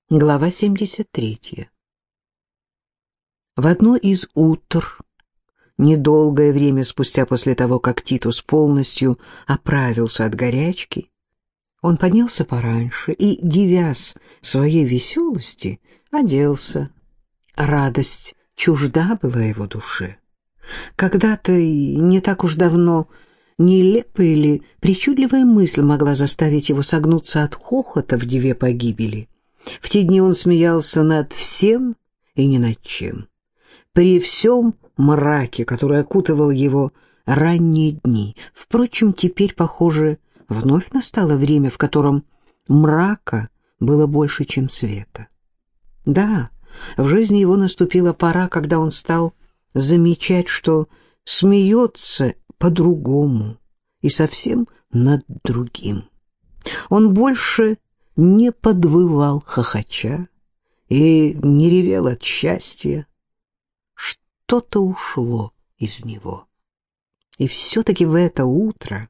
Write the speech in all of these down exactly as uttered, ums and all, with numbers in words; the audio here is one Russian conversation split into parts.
Глава семьдесят третья. В одно из утр, недолгое время спустя после того, как Титус полностью оправился от горячки, он поднялся пораньше и, дивясь своей веселости, оделся. Радость чужда была его душе. Когда-то и не так уж давно нелепая или причудливая мысль могла заставить его согнуться от хохота в деве погибели. В те дни он смеялся над всем и ни над чем. При всем мраке, который окутывал его ранние дни. Впрочем, теперь, похоже, вновь настало время, в котором мрака было больше, чем света. Да, в жизни его наступила пора, когда он стал замечать, что смеется по-другому и совсем над другим. Он больше не подвывал хохоча и не ревел от счастья. Что-то ушло из него. И все-таки в это утро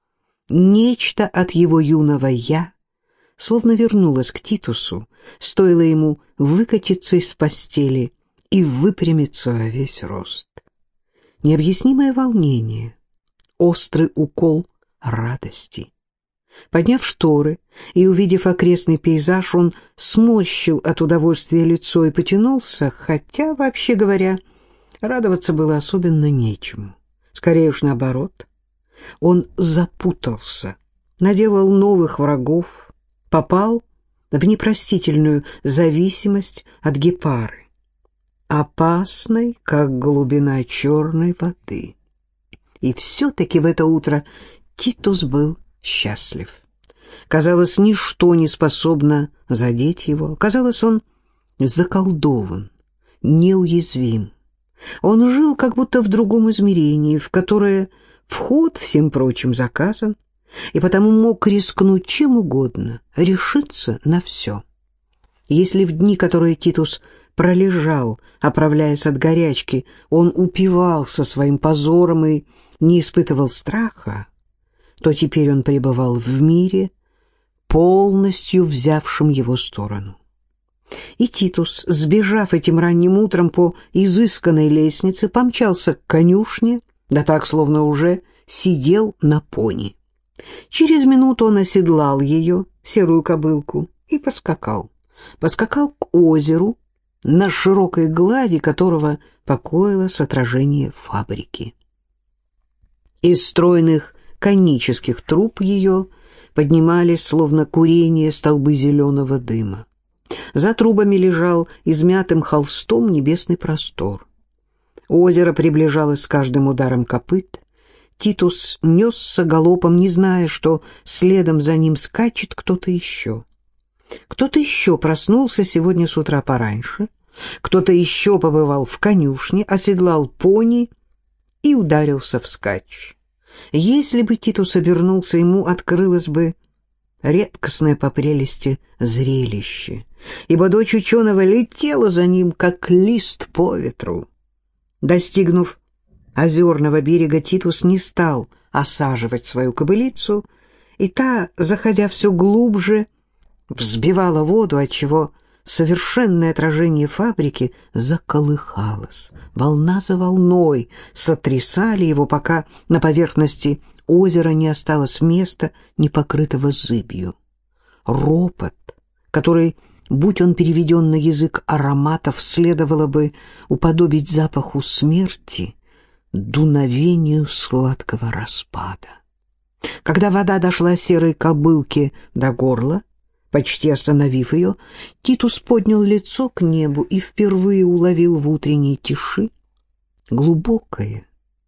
нечто от его юного «я» словно вернулось к Титусу, стоило ему выкатиться из постели и выпрямиться во весь рост. Необъяснимое волнение, острый укол радости. Подняв шторы и увидев окрестный пейзаж, он сморщил от удовольствия лицо и потянулся, хотя, вообще говоря, радоваться было особенно нечему. Скорее уж наоборот. Он запутался, наделал новых врагов, попал в непростительную зависимость от гепары, опасной, как глубина черной воды. И все-таки в это утро Титус был счастлив. Казалось, ничто не способно задеть его. Казалось, он заколдован, неуязвим. Он жил как будто в другом измерении, в которое вход всем прочим заказан, и потому мог рискнуть чем угодно, решиться на все. Если в дни, которые Титус пролежал, оправляясь от горячки, он упивался своим позором и не испытывал страха, то теперь он пребывал в мире, полностью взявшем его сторону. И Титус, сбежав этим ранним утром по изысканной лестнице, помчался к конюшне, да так, словно уже сидел на пони. Через минуту он оседлал ее, серую кобылку, и поскакал. Поскакал к озеру, на широкой глади которого покоилось отражение фабрики. Из стройных конических труб ее поднимались, словно курение, столбы зеленого дыма. За трубами лежал измятым холстом небесный простор. Озеро приближалось с каждым ударом копыт. Титус несся галопом, не зная, что следом за ним скачет кто-то еще. Кто-то еще проснулся сегодня с утра пораньше, кто-то еще побывал в конюшне, оседлал пони и ударился вскачь. Если бы Титус обернулся, ему открылось бы редкостное по прелести зрелище, ибо дочь ученого летела за ним, как лист по ветру. Достигнув озерного берега, Титус не стал осаживать свою кобылицу, и та, заходя все глубже, взбивала воду, отчего совершенное отражение фабрики заколыхалось. Волна за волной сотрясали его, пока на поверхности озера не осталось места, не покрытого зыбью. Ропот, который, будь он переведен на язык ароматов, следовало бы уподобить запаху смерти, дуновению сладкого распада. Когда вода дошла серой кобылке до горла, почти остановив ее, Титус поднял лицо к небу и впервые уловил в утренней тиши глубокое,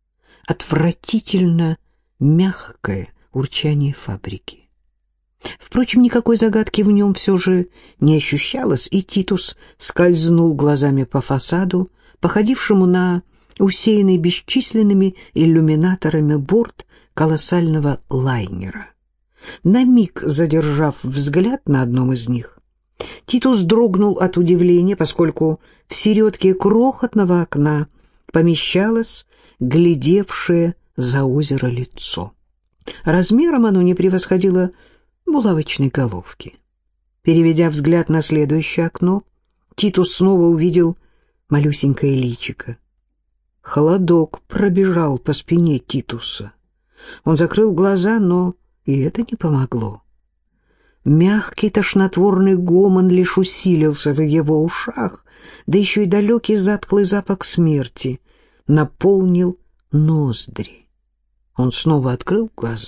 отвратительно мягкое урчание фабрики. Впрочем, никакой загадки в нем все же не ощущалось, и Титус скользнул глазами по фасаду, походившему на усеянный бесчисленными иллюминаторами борт колоссального лайнера. На миг задержав взгляд на одном из них, Титус дрогнул от удивления, поскольку в середке крохотного окна помещалось глядевшее за озеро лицо. Размером оно не превосходило булавочной головки. Переведя взгляд на следующее окно, Титус снова увидел малюсенькое личико. Холодок пробежал по спине Титуса. Он закрыл глаза, но и это не помогло. Мягкий тошнотворный гомон лишь усилился в его ушах, да еще и далекий затхлый запах смерти наполнил ноздри. Он снова открыл глаза.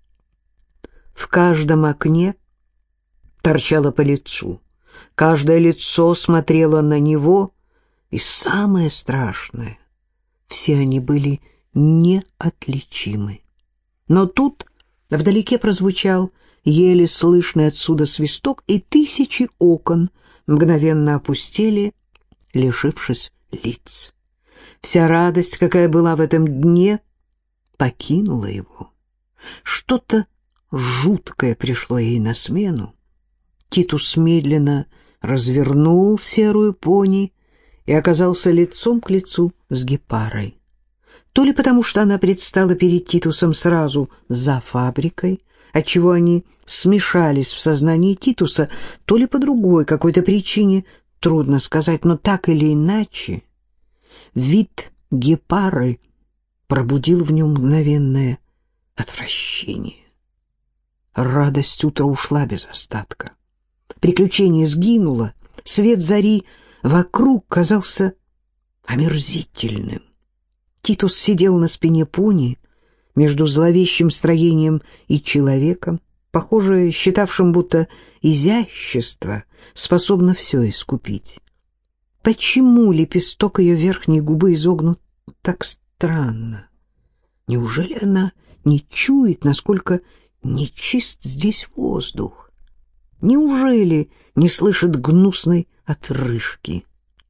В каждом окне торчало по лицу, каждое лицо смотрело на него, и самое страшное — все они были неотличимы. Но тут вдалеке прозвучал еле слышный отсюда свисток, и тысячи окон мгновенно опустели, лишившись лиц. Вся радость, какая была в этом дне, покинула его. Что-то жуткое пришло ей на смену. Титус медленно развернул серую пони и оказался лицом к лицу с Гепарой. То ли потому, что она предстала перед Титусом сразу за фабрикой, отчего они смешались в сознании Титуса, то ли по другой какой-то причине, трудно сказать, но так или иначе, вид Гепары пробудил в нем мгновенное отвращение. Радость утра ушла без остатка. Приключение сгинуло, свет зари вокруг казался омерзительным. Титус сидел на спине пони, между зловещим строением и человеком, похоже, считавшим, будто изящество способно все искупить. Почему лепесток ее верхней губы изогнут так странно? Неужели она не чует, насколько нечист здесь воздух? Неужели не слышит гнусной отрыжки?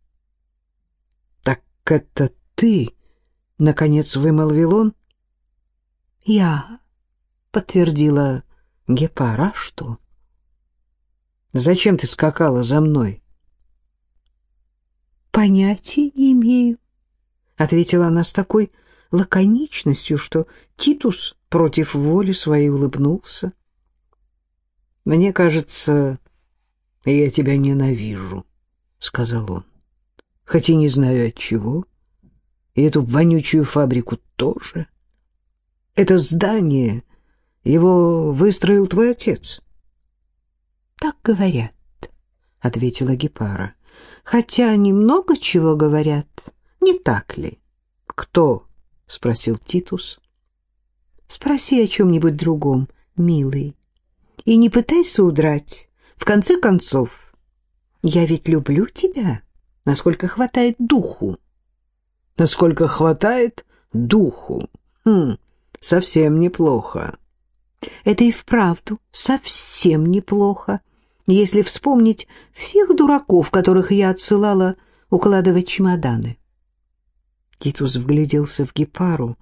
«Так это ты?» — наконец вымолвил он. «Я», — подтвердила Гепара. «А что?» «Зачем ты скакала за мной?» «Понятия не имею», — ответила она с такой лаконичностью, что Титус против воли своей улыбнулся. «Мне кажется, я тебя ненавижу», — сказал он, — «хоть и не знаю от чего, и эту вонючую фабрику тоже. Это здание, его выстроил твой отец». «Так говорят», — ответила Гепара, — «хотя они много чего говорят, не так ли?» «Кто?» — спросил Титус. «Спроси о чем-нибудь другом, милый, и не пытайся удрать. В конце концов, я ведь люблю тебя, насколько хватает духу». «Насколько хватает духу? Хм, совсем неплохо». «Это и вправду совсем неплохо, если вспомнить всех дураков, которых я отсылала укладывать чемоданы». Титус вгляделся в Гепару.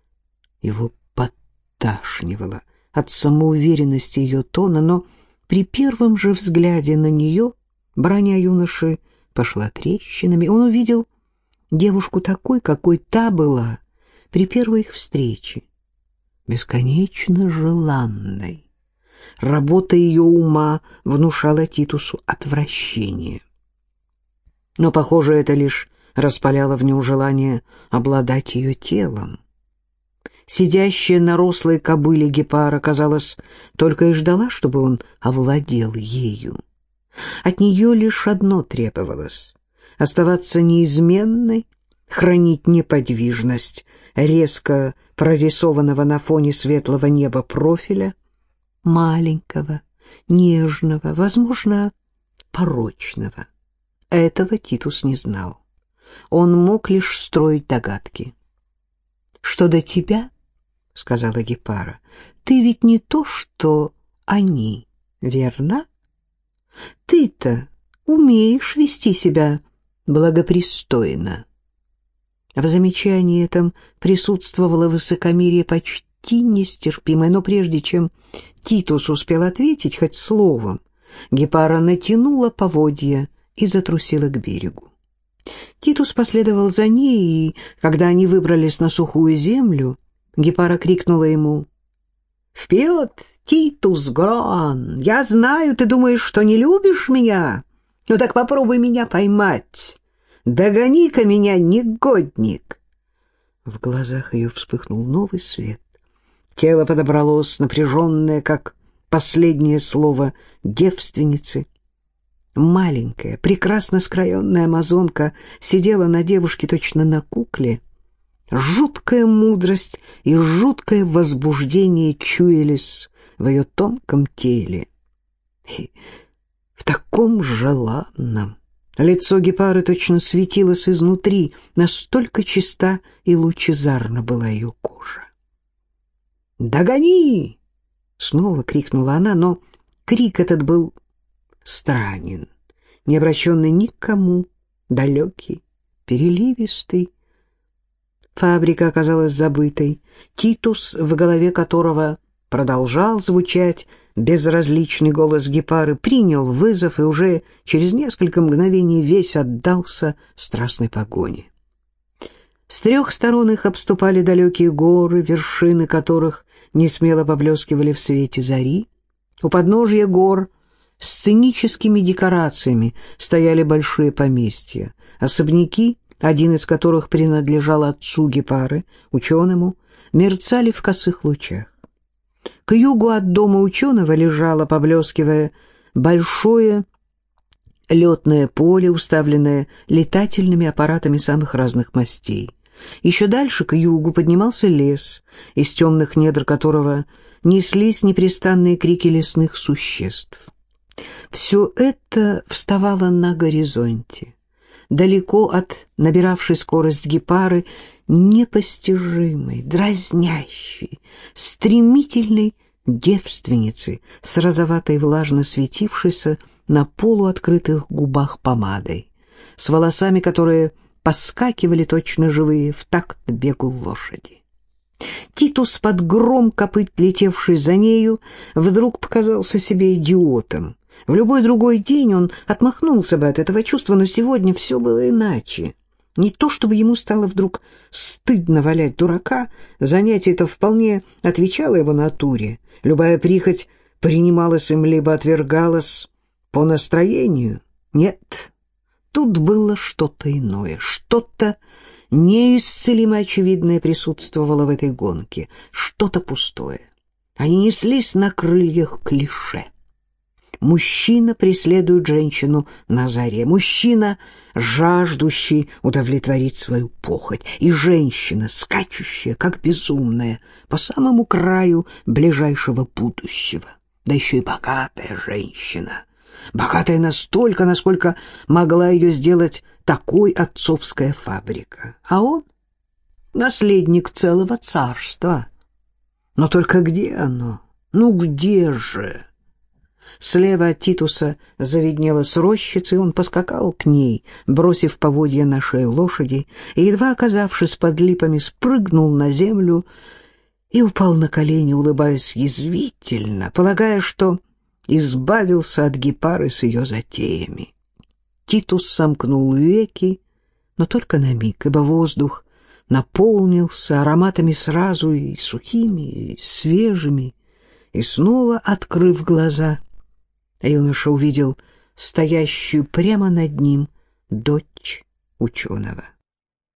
Его подташнивало от самоуверенности ее тона, но при первом же взгляде на нее броня юноши пошла трещинами. Он увидел девушку такой, какой та была при первой их встрече, бесконечно желанной. Работа ее ума внушала Титусу отвращение. Но, похоже, это лишь распаляло в нем желание обладать ее телом. Сидящая на рослой кобыле Гепара, казалось, только и ждала, чтобы он овладел ею. От нее лишь одно требовалось — оставаться неизменной, хранить неподвижность резко прорисованного на фоне светлого неба профиля, маленького, нежного, возможно, порочного. Этого Титус не знал. Он мог лишь строить догадки. «Что до тебя, — сказала Гепара, — ты ведь не то, что они, верно? Ты-то умеешь вести себя благопристойно». В замечании этом присутствовало высокомерие почти нестерпимое, но прежде чем Титус успел ответить хоть словом, Гепара натянула поводья и затрусила к берегу. Титус последовал за ней, и, когда они выбрались на сухую землю, Гепара крикнула ему: Вперед, Титус Гроан! Я знаю, ты думаешь, что не любишь меня? Ну так попробуй меня поймать. Догони-ка меня, негодник!» В глазах ее вспыхнул новый свет. Тело подобралось, напряженное, как последнее слово девственницы. Маленькая, прекрасно скроенная амазонка сидела на девушке точно на кукле. Жуткая мудрость и жуткое возбуждение чуялись в ее тонком теле. И в таком желанном. Лицо гепары точно светилось изнутри, настолько чиста и лучезарна была ее кожа. «Догони!» — снова крикнула она, но крик этот был странен, не обращенный никому, далекий, переливистый. Фабрика оказалась забытой. Титус, в голове которого продолжал звучать безразличный голос гепары, принял вызов и уже через несколько мгновений весь отдался страстной погоне. С трех сторон их обступали далекие горы, вершины которых несмело поблескивали в свете зари. У подножья гор с сценическими декорациями стояли большие поместья, особняки, один из которых принадлежал отцу гепары, ученому, мерцали в косых лучах. К югу от дома ученого лежало, поблескивая, большое летное поле, уставленное летательными аппаратами самых разных мастей. Еще дальше, к югу, поднимался лес, из темных недр которого неслись непрестанные крики лесных существ. Все это вставало на горизонте, далеко от набиравшей скорость гепары, непостижимой, дразнящей, стремительной девственницы с розоватой влажно светившейся на полуоткрытых губах помадой, с волосами, которые поскакивали точно живые в такт бегу лошади. Титус, под гром копыт, летевший за нею, вдруг показался себе идиотом. В любой другой день он отмахнулся бы от этого чувства, но сегодня все было иначе. Не то чтобы ему стало вдруг стыдно валять дурака, занятие это вполне отвечало его натуре. Любая прихоть принималась им либо отвергалась по настроению. Нет, тут было что-то иное, что-то неисцелимо очевидное присутствовало в этой гонке, что-то пустое. Они неслись на крыльях клише. Мужчина преследует женщину на заре, мужчина, жаждущий удовлетворить свою похоть, и женщина, скачущая, как безумная, по самому краю ближайшего будущего. Да еще и богатая женщина, богатая настолько, насколько могла ее сделать такой отцовская фабрика. А он — наследник целого царства. Но только где оно? Ну где же? Слева от Титуса завиднелась рощица, и он поскакал к ней, бросив поводья на шею лошади, и, едва оказавшись под липами, спрыгнул на землю и упал на колени, улыбаясь язвительно, полагая, что избавился от гепары с ее затеями. Титус сомкнул веки, но только на миг, ибо воздух наполнился ароматами сразу, и сухими, и свежими, и снова, открыв глаза, юноша увидел стоящую прямо над ним дочь ученого.